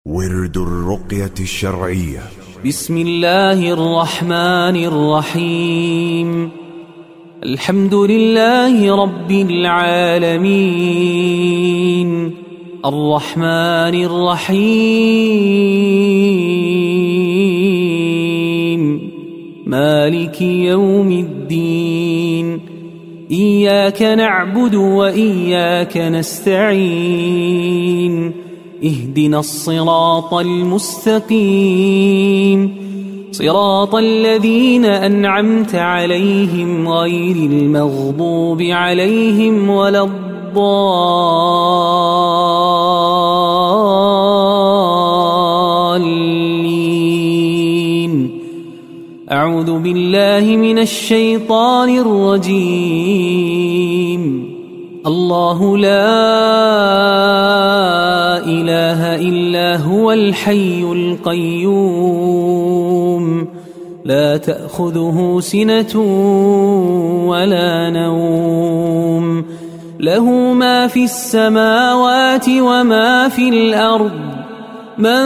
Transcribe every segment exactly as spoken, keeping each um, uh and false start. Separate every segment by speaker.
Speaker 1: ورد الرقية الشرعية.
Speaker 2: بسم الله الرحمن الرحيم. الحمد لله رب العالمين الرحمن الرحيم مالك يوم الدين. إياك نعبد وإياك نستعين. اهدنا الصراط المستقيم صراط الذين أنعمت عليهم غير المغضوب عليهم ولا الضالين. أعوذ بالله من الشيطان الرجيم. الله لا إله إلا هو الحي القيوم لا تأخذه سنة ولا نوم له ما في السماوات وما في الأرض. من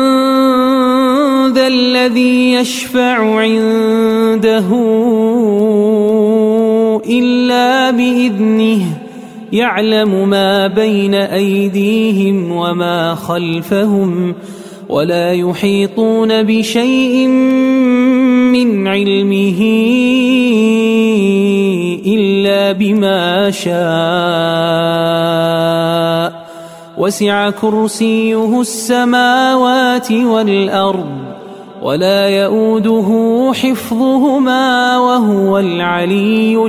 Speaker 2: ذا الذي يشفع عنده إلا بإذنه يعلم ما بين أيديهم وما خلفهم ولا يحيطون بشيء من علمه إلا بما شاء. وسع كرسيه السماوات والأرض ولا يؤوده حفظهما وهو العلي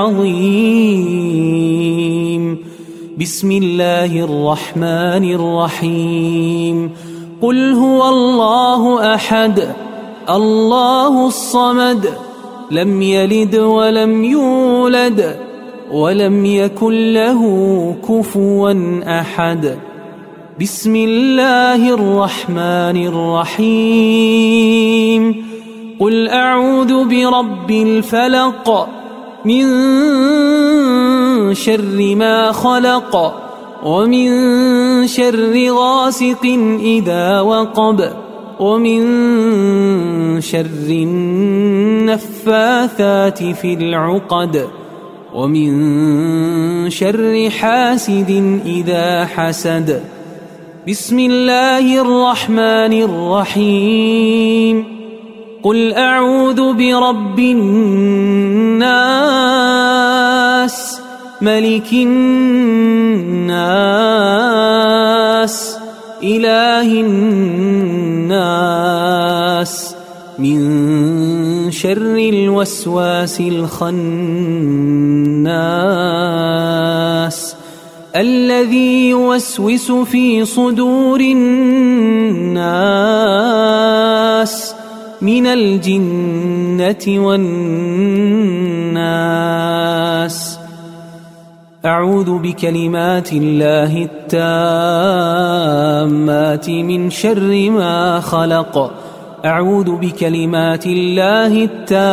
Speaker 2: العظيم. بسم الله الرحمن الرحيم. قل هو الله أحد الله الصمد لم يلد ولم يولد ولم يكن له كفوا أحد. بسم الله الرحمن الرحيم. قل أعوذ برب الفلق من شر ما خلق ومن شر غاسق إذا وقب ومن شر النفاثات في العقد ومن شر حاسد إذا حسد. بسم الله الرحمن الرحيم. قل أعوذ برب الناس ملك الناس إله الناس من شر الوسواس الخناس الذي يوسوس في صدور الناس من الجنة والناس. أعوذ بكلمات الله التامات من شر ما خلق. أعوذ بكلمات الله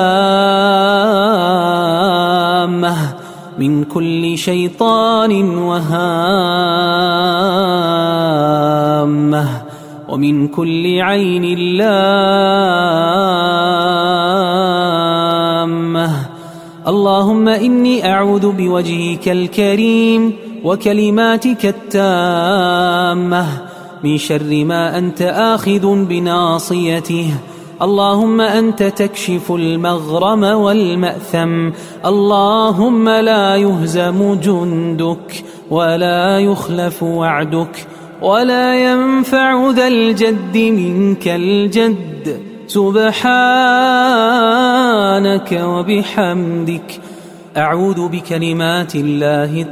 Speaker 2: التامة من كل شيطان وهامة ومن كل عين لامة. اللهم إني أعوذ بوجهك الكريم وكلماتك التامة من شر ما أنت آخذ بناصيته. اللهم أنت تكشف المغرم والمأثم. اللهم لا يهزم جندك ولا يخلف وعدك ولا ينفع ذا الجد منك الجد. سبحانك وبحمدك. أعوذ بكلمات الله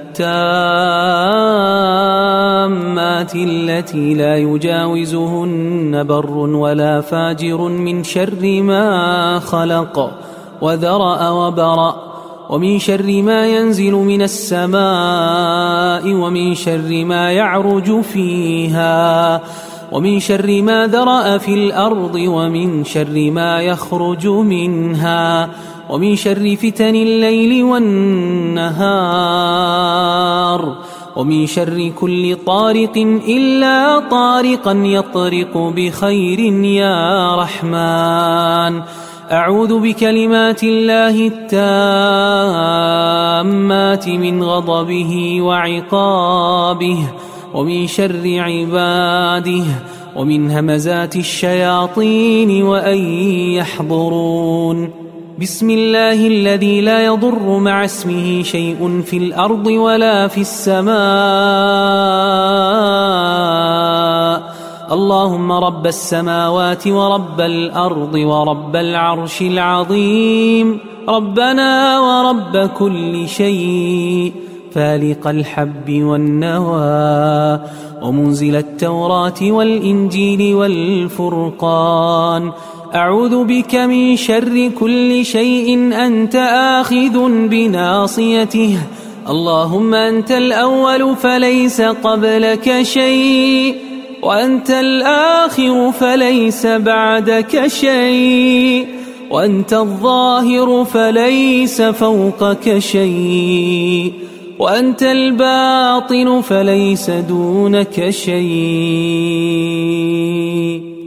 Speaker 2: التامات التي لا يجاوزهن بر ولا فاجر من شر ما خلق وذرأ وبرأ ومن شر ما ينزل من السماء ومن شر ما يعرج فيها ومن شر ما ذرأ في الأرض ومن شر ما يخرج منها ومن شر فتن الليل والنهار ومن شر كل طارق إلا طارقا يطرق بخير يا رحمن. أعوذ بكلمات الله التامات من غضبه وعقابه ومن شر عباده ومن همزات الشياطين وأن يحضرون. بسم الله الذي لا يضر مع اسمه شيء في الأرض ولا في السماء. اللهم رب السماوات ورب الأرض ورب العرش العظيم، ربنا ورب كل شيء، فالق الحب والنوى ومنزل التوراة والإنجيل والفرقان. أعوذ بك من شر كل شيء أنت آخذ بناصيته. اللهم أنت الأول فليس قبلك شيء، وأنت الآخر فليس بعدك شيء، وأنت الظاهر فليس فوقك شيء، وأنت الباطن فليس دونك شيء.